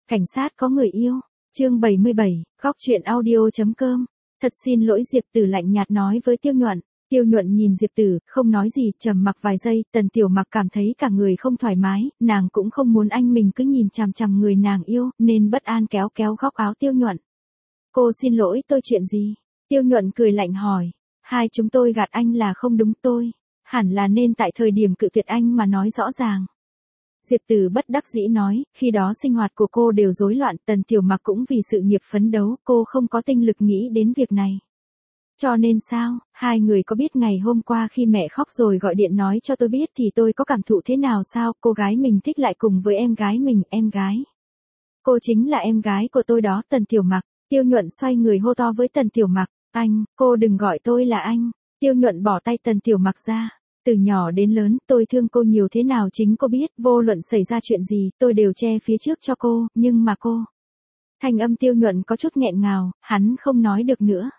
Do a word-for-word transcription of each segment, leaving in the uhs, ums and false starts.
Cảnh sát có người yêu. Chương bảy mươi bảy, góc truyện audio chấm com. Thật xin lỗi, Diệp Tử lạnh nhạt nói với Tiêu Nhuận. Tiêu Nhuận nhìn Diệp Tử, không nói gì, trầm mặc vài giây. Tần Tiểu Mặc cảm thấy cả người không thoải mái, nàng cũng không muốn anh mình cứ nhìn chằm chằm người nàng yêu, nên bất an kéo kéo góc áo Tiêu Nhuận. Cô xin lỗi tôi chuyện gì? Tiêu Nhuận cười lạnh hỏi. Hai chúng tôi gạt anh là không đúng, tôi hẳn là nên tại thời điểm cự tuyệt anh mà nói rõ ràng. Diệp Tử bất đắc dĩ nói, khi đó sinh hoạt của cô đều rối loạn, Tần Tiểu Mặc cũng vì sự nghiệp phấn đấu, cô không có tinh lực nghĩ đến việc này. Cho nên sao, hai người có biết ngày hôm qua khi mẹ khóc rồi gọi điện nói cho tôi biết thì tôi có cảm thụ thế nào sao? Cô gái mình thích lại cùng với em gái mình, em gái. Cô chính là em gái của tôi đó, Tần Tiểu Mặc. Tiêu Nhuận xoay người hô to với Tần Tiểu Mặc, anh, cô đừng gọi tôi là anh. Tiêu Nhuận bỏ tay Tần Tiểu Mặc ra. Từ nhỏ đến lớn, tôi thương cô nhiều thế nào chính cô biết, vô luận xảy ra chuyện gì, tôi đều che phía trước cho cô, nhưng mà cô. Thanh âm Tiêu Nhuận có chút nghẹn ngào, hắn không nói được nữa.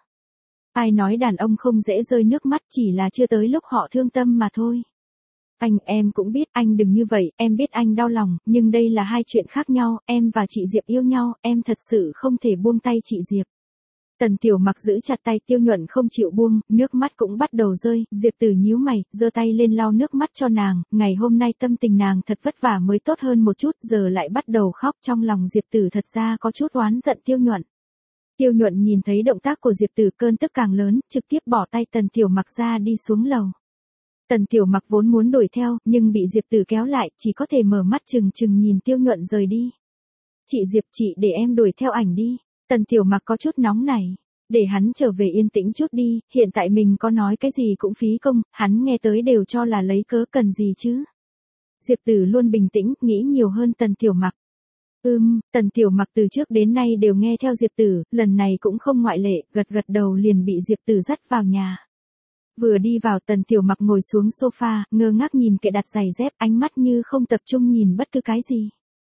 Ai nói đàn ông không dễ rơi nước mắt, chỉ là chưa tới lúc họ thương tâm mà thôi. Anh, em cũng biết, anh đừng như vậy, em biết anh đau lòng, nhưng đây là hai chuyện khác nhau, em và chị Diệp yêu nhau, em thật sự không thể buông tay chị Diệp. Tần Tiểu Mặc giữ chặt tay Tiêu Nhuận không chịu buông, nước mắt cũng bắt đầu rơi, Diệp Tử nhíu mày, giơ tay lên lau nước mắt cho nàng, ngày hôm nay tâm tình nàng thật vất vả mới tốt hơn một chút, giờ lại bắt đầu khóc, trong lòng Diệp Tử thật ra có chút oán giận Tiêu Nhuận. Tiêu Nhuận nhìn thấy động tác của Diệp Tử cơn tức càng lớn, trực tiếp bỏ tay Tần Tiểu Mặc ra đi xuống lầu. Tần Tiểu Mặc vốn muốn đuổi theo, nhưng bị Diệp Tử kéo lại, chỉ có thể mở mắt trừng trừng nhìn Tiêu Nhuận rời đi. Chị Diệp, chị để em đuổi theo ảnh đi. Tần Tiểu Mặc có chút nóng nảy. Để hắn trở về yên tĩnh chút đi, hiện tại mình có nói cái gì cũng phí công, hắn nghe tới đều cho là lấy cớ cần gì chứ. Diệp Tử luôn bình tĩnh, nghĩ nhiều hơn Tần Tiểu Mặc. Ừm, Tần Tiểu Mặc từ trước đến nay đều nghe theo Diệp Tử, lần này cũng không ngoại lệ, gật gật đầu liền bị Diệp Tử dắt vào nhà. Vừa đi vào Tần Tiểu Mặc ngồi xuống sofa, ngơ ngác nhìn kệ đặt giày dép, ánh mắt như không tập trung nhìn bất cứ cái gì.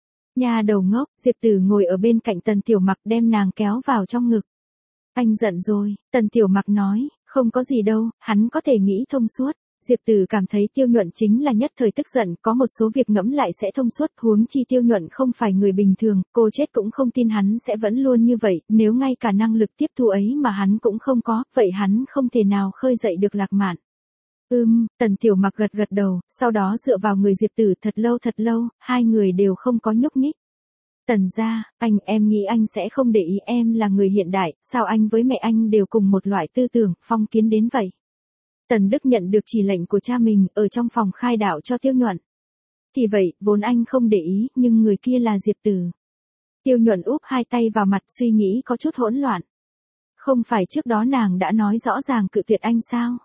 Nhà đầu ngốc, Diệp Tử ngồi ở bên cạnh Tần Tiểu Mặc đem nàng kéo vào trong ngực. Anh giận rồi, Tần Tiểu Mặc nói, không có gì đâu, hắn có thể nghĩ thông suốt. Diệp Tử cảm thấy Tiêu Nhuận chính là nhất thời tức giận, có một số việc ngẫm lại sẽ thông suốt, huống chi Tiêu Nhuận không phải người bình thường, cô chết cũng không tin hắn sẽ vẫn luôn như vậy, nếu ngay cả năng lực tiếp thu ấy mà hắn cũng không có, vậy hắn không thể nào khơi dậy được Lạc Mạn. Ừm, Tần Tiểu Mặc gật gật đầu, sau đó dựa vào người Diệp Tử thật lâu thật lâu, hai người đều không có nhúc nhích. Tần gia, anh, em nghĩ anh sẽ không để ý em là người hiện đại, sao anh với mẹ anh đều cùng một loại tư tưởng, phong kiến đến vậy. Tần Đức nhận được chỉ lệnh của cha mình, ở trong phòng khai đạo cho Tiêu Nhuận. Thì vậy, vốn anh không để ý, nhưng người kia là Diệp Tử. Tiêu Nhuận úp hai tay vào mặt, suy nghĩ có chút hỗn loạn. Không phải trước đó nàng đã nói rõ ràng cự tuyệt anh sao?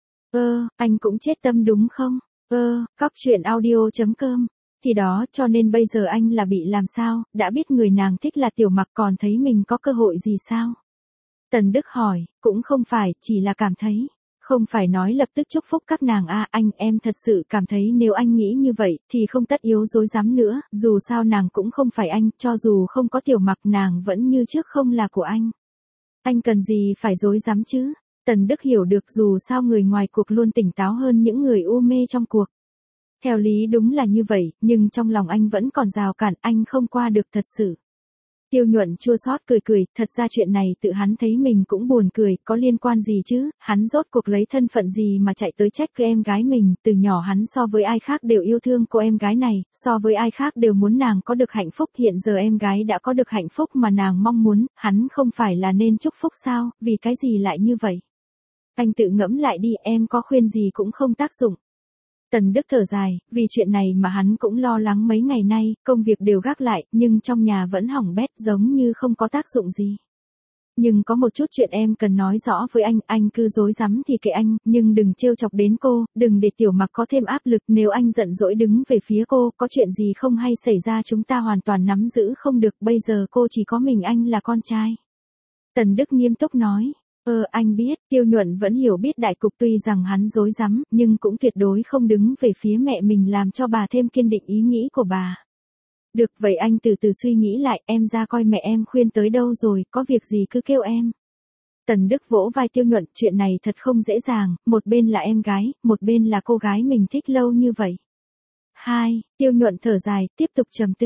Ơ, anh cũng chết tâm đúng không? Ơ, góc truyện audio chấm com. Thì đó, cho nên bây giờ anh là bị làm sao, đã biết người nàng thích là Tiểu Mặc còn thấy mình có cơ hội gì sao? Tần Đức hỏi, cũng không phải, chỉ là cảm thấy. Không phải nói lập tức chúc phúc các nàng a, anh, em thật sự cảm thấy nếu anh nghĩ như vậy, thì không tất yếu dối dám nữa, dù sao nàng cũng không phải anh, cho dù không có Tiểu Mặc nàng vẫn như trước không là của anh. Anh cần gì phải dối dám chứ? Tần Đức hiểu được dù sao người ngoài cuộc luôn tỉnh táo hơn những người u mê trong cuộc. Theo lý đúng là như vậy, nhưng trong lòng anh vẫn còn rào cản, anh không qua được thật sự. Tiêu Nhuận chua xót cười cười, thật ra chuyện này tự hắn thấy mình cũng buồn cười, có liên quan gì chứ, hắn rốt cuộc lấy thân phận gì mà chạy tới trách cứ em gái mình, từ nhỏ hắn so với ai khác đều yêu thương cô em gái này, so với ai khác đều muốn nàng có được hạnh phúc, hiện giờ em gái đã có được hạnh phúc mà nàng mong muốn, hắn không phải là nên chúc phúc sao, vì cái gì lại như vậy? Anh tự ngẫm lại đi, em có khuyên gì cũng không tác dụng. Tần Đức thở dài, vì chuyện này mà hắn cũng lo lắng mấy ngày nay, công việc đều gác lại, nhưng trong nhà vẫn hỏng bét giống như không có tác dụng gì. Nhưng có một chút chuyện em cần nói rõ với anh, anh cứ dối rắm thì kệ anh, nhưng đừng trêu chọc đến cô, đừng để Tiểu Mặc có thêm áp lực, nếu anh giận dỗi đứng về phía cô, có chuyện gì không hay xảy ra chúng ta hoàn toàn nắm giữ không được, bây giờ cô chỉ có mình anh là con trai. Tần Đức nghiêm túc nói. Ờ, anh biết, Tiêu Nhuận vẫn hiểu biết đại cục tuy rằng hắn dối rắm, nhưng cũng tuyệt đối không đứng về phía mẹ mình làm cho bà thêm kiên định ý nghĩ của bà. Được vậy anh từ từ suy nghĩ lại, em ra coi mẹ em khuyên tới đâu rồi, có việc gì cứ kêu em. Tần Đức vỗ vai Tiêu Nhuận, chuyện này thật không dễ dàng, một bên là em gái, một bên là cô gái mình thích lâu như vậy. Hai, Tiêu Nhuận thở dài, tiếp tục trầm tư.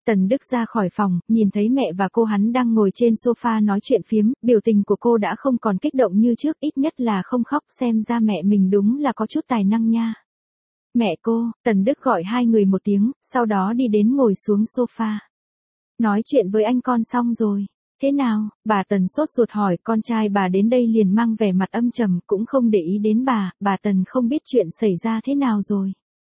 Tần Đức ra khỏi phòng, nhìn thấy mẹ và cô hắn đang ngồi trên sofa nói chuyện phiếm, biểu tình của cô đã không còn kích động như trước, ít nhất là không khóc, xem ra mẹ mình đúng là có chút tài năng nha. Mẹ cô, Tần Đức gọi hai người một tiếng, sau đó đi đến ngồi xuống sofa. Nói chuyện với anh con xong rồi. Thế nào? Bà Tần sốt ruột hỏi, con trai bà đến đây liền mang vẻ mặt âm trầm, cũng không để ý đến bà, bà Tần không biết chuyện xảy ra thế nào rồi.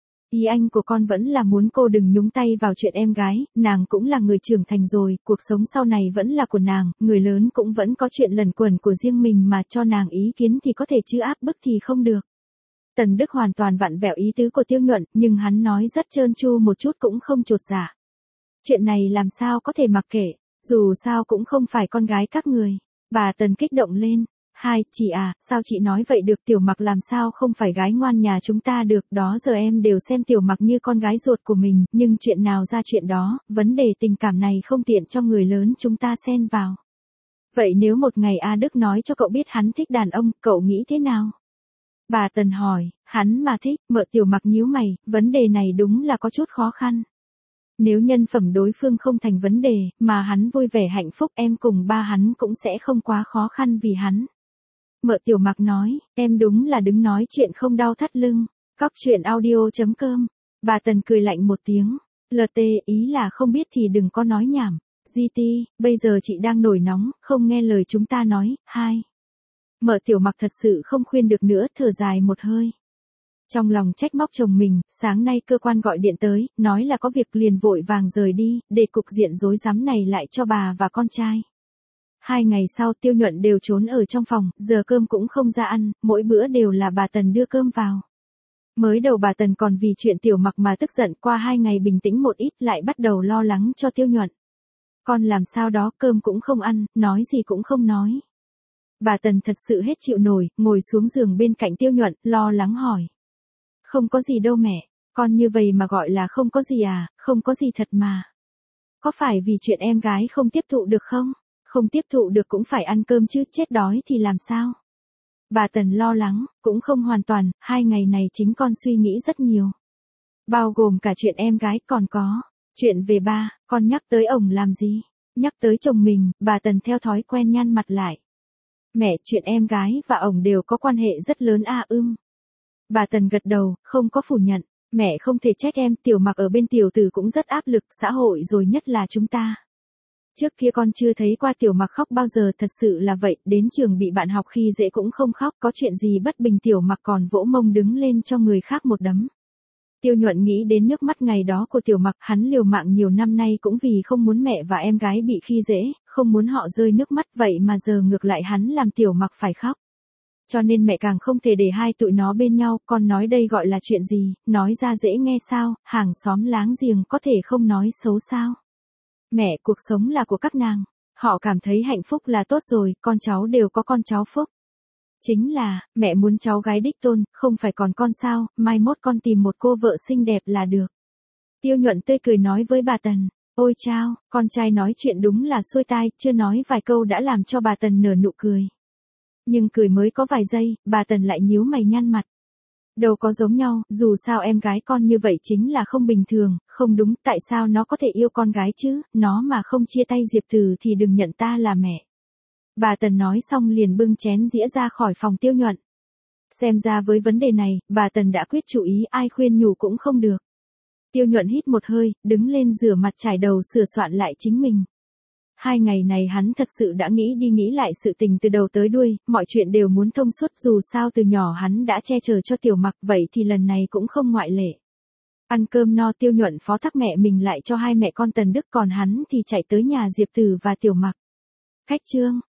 Ý anh của con vẫn là muốn cô đừng nhúng tay vào chuyện em gái, nàng cũng là người trưởng thành rồi, cuộc sống sau này vẫn là của nàng, người lớn cũng vẫn có chuyện lẩn quẩn của riêng mình mà cho nàng ý kiến thì có thể chứ áp bức thì không được. Tần Đức hoàn toàn vặn vẹo ý tứ của Tiêu Nhuận, nhưng hắn nói rất trơn tru một chút cũng không chột dạ. Chuyện này làm sao có thể mặc kệ, dù sao cũng không phải con gái các người. Bà Tần kích động lên. Hai, chị à, sao chị nói vậy được, Tiểu Mặc làm sao không phải gái ngoan nhà chúng ta được, đó giờ em đều xem Tiểu Mặc như con gái ruột của mình, nhưng chuyện nào ra chuyện đó, vấn đề tình cảm này không tiện cho người lớn chúng ta xen vào. Vậy nếu một ngày A Đức nói cho cậu biết hắn thích đàn ông, cậu nghĩ thế nào? Bà Tần hỏi, hắn mà thích, mợ Tiểu Mặc nhíu mày, vấn đề này đúng là có chút khó khăn. Nếu nhân phẩm đối phương không thành vấn đề, mà hắn vui vẻ hạnh phúc, em cùng ba hắn cũng sẽ không quá khó khăn vì hắn. Mợ Tiểu Mặc nói, em đúng là đứng nói chuyện không đau thắt lưng. Cóc truyện audio chấm com. Bà Tần cười lạnh một tiếng. lờ tê, ý là không biết thì đừng có nói nhảm. giê tê, bây giờ chị đang nổi nóng, không nghe lời chúng ta nói. Hai. Mợ Tiểu Mặc thật sự không khuyên được nữa, thở dài một hơi. Trong lòng trách móc chồng mình, sáng nay cơ quan gọi điện tới, nói là có việc liền vội vàng rời đi, để cục diện rối rắm này lại cho bà và con trai. Hai ngày sau Tiêu Nhuận đều trốn ở trong phòng, giờ cơm cũng không ra ăn, mỗi bữa đều là bà Tần đưa cơm vào. Mới đầu bà Tần còn vì chuyện Tiểu Mặc mà tức giận, qua hai ngày bình tĩnh một ít lại bắt đầu lo lắng cho Tiêu Nhuận. Con làm sao đó, cơm cũng không ăn, nói gì cũng không nói. Bà Tần thật sự hết chịu nổi, ngồi xuống giường bên cạnh Tiêu Nhuận, lo lắng hỏi. Không có gì đâu mẹ, con như vậy mà gọi là không có gì à, không có gì thật mà. Có phải vì chuyện em gái không tiếp thụ được không? Không tiếp thụ được cũng phải ăn cơm chứ, chết đói thì làm sao? Bà Tần lo lắng, cũng không hoàn toàn, hai ngày này chính con suy nghĩ rất nhiều. Bao gồm cả chuyện em gái, còn có chuyện về ba, con nhắc tới ổng làm gì? Nhắc tới chồng mình, bà Tần theo thói quen nhăn mặt lại. Mẹ, chuyện em gái và ổng đều có quan hệ rất lớn à ưm. Bà Tần gật đầu, không có phủ nhận. Mẹ không thể trách em, Tiểu Mặc ở bên tiểu tử cũng rất áp lực, xã hội rồi nhất là chúng ta. Trước kia con chưa thấy qua Tiểu Mặc khóc bao giờ, thật sự là vậy, đến trường bị bạn học khi dễ cũng không khóc, có chuyện gì bất bình Tiểu Mặc còn vỗ mông đứng lên cho người khác một đấm. Tiêu Nhuận nghĩ đến nước mắt ngày đó của Tiểu Mặc, hắn liều mạng nhiều năm nay cũng vì không muốn mẹ và em gái bị khi dễ, không muốn họ rơi nước mắt, vậy mà giờ ngược lại hắn làm Tiểu Mặc phải khóc. Cho nên mẹ càng không thể để hai tụi nó bên nhau, con nói đây gọi là chuyện gì, nói ra dễ nghe sao, hàng xóm láng giềng có thể không nói xấu sao. Mẹ, cuộc sống là của các nàng, họ cảm thấy hạnh phúc là tốt rồi, con cháu đều có con cháu phúc. Chính là, mẹ muốn cháu gái đích tôn, không phải còn con sao, mai mốt con tìm một cô vợ xinh đẹp là được. Tiêu Nhuận tươi cười nói với bà Tần, ôi chao, con trai nói chuyện đúng là xuôi tai, chưa nói vài câu đã làm cho bà Tần nở nụ cười. Nhưng cười mới có vài giây, bà Tần lại nhíu mày nhăn mặt. Đâu có giống nhau, dù sao em gái con như vậy chính là không bình thường, không đúng, tại sao nó có thể yêu con gái chứ, nó mà không chia tay Diệp Từ thì đừng nhận ta là mẹ. Bà Tần nói xong liền bưng chén dĩa ra khỏi phòng Tiêu Nhuận. Xem ra với vấn đề này, bà Tần đã quyết chủ ý, ai khuyên nhủ cũng không được. Tiêu Nhuận hít một hơi, đứng lên rửa mặt trải đầu sửa soạn lại chính mình. Hai ngày này hắn thật sự đã nghĩ đi nghĩ lại sự tình từ đầu tới đuôi, mọi chuyện đều muốn thông suốt, dù sao từ nhỏ hắn đã che chở cho Tiểu Mặc, vậy thì lần này cũng không ngoại lệ. Ăn cơm no, Tiêu Nhuận phó thác mẹ mình lại cho hai mẹ con Tần Đức, còn hắn thì chạy tới nhà Diệp Tử và Tiểu Mặc. Khách trương,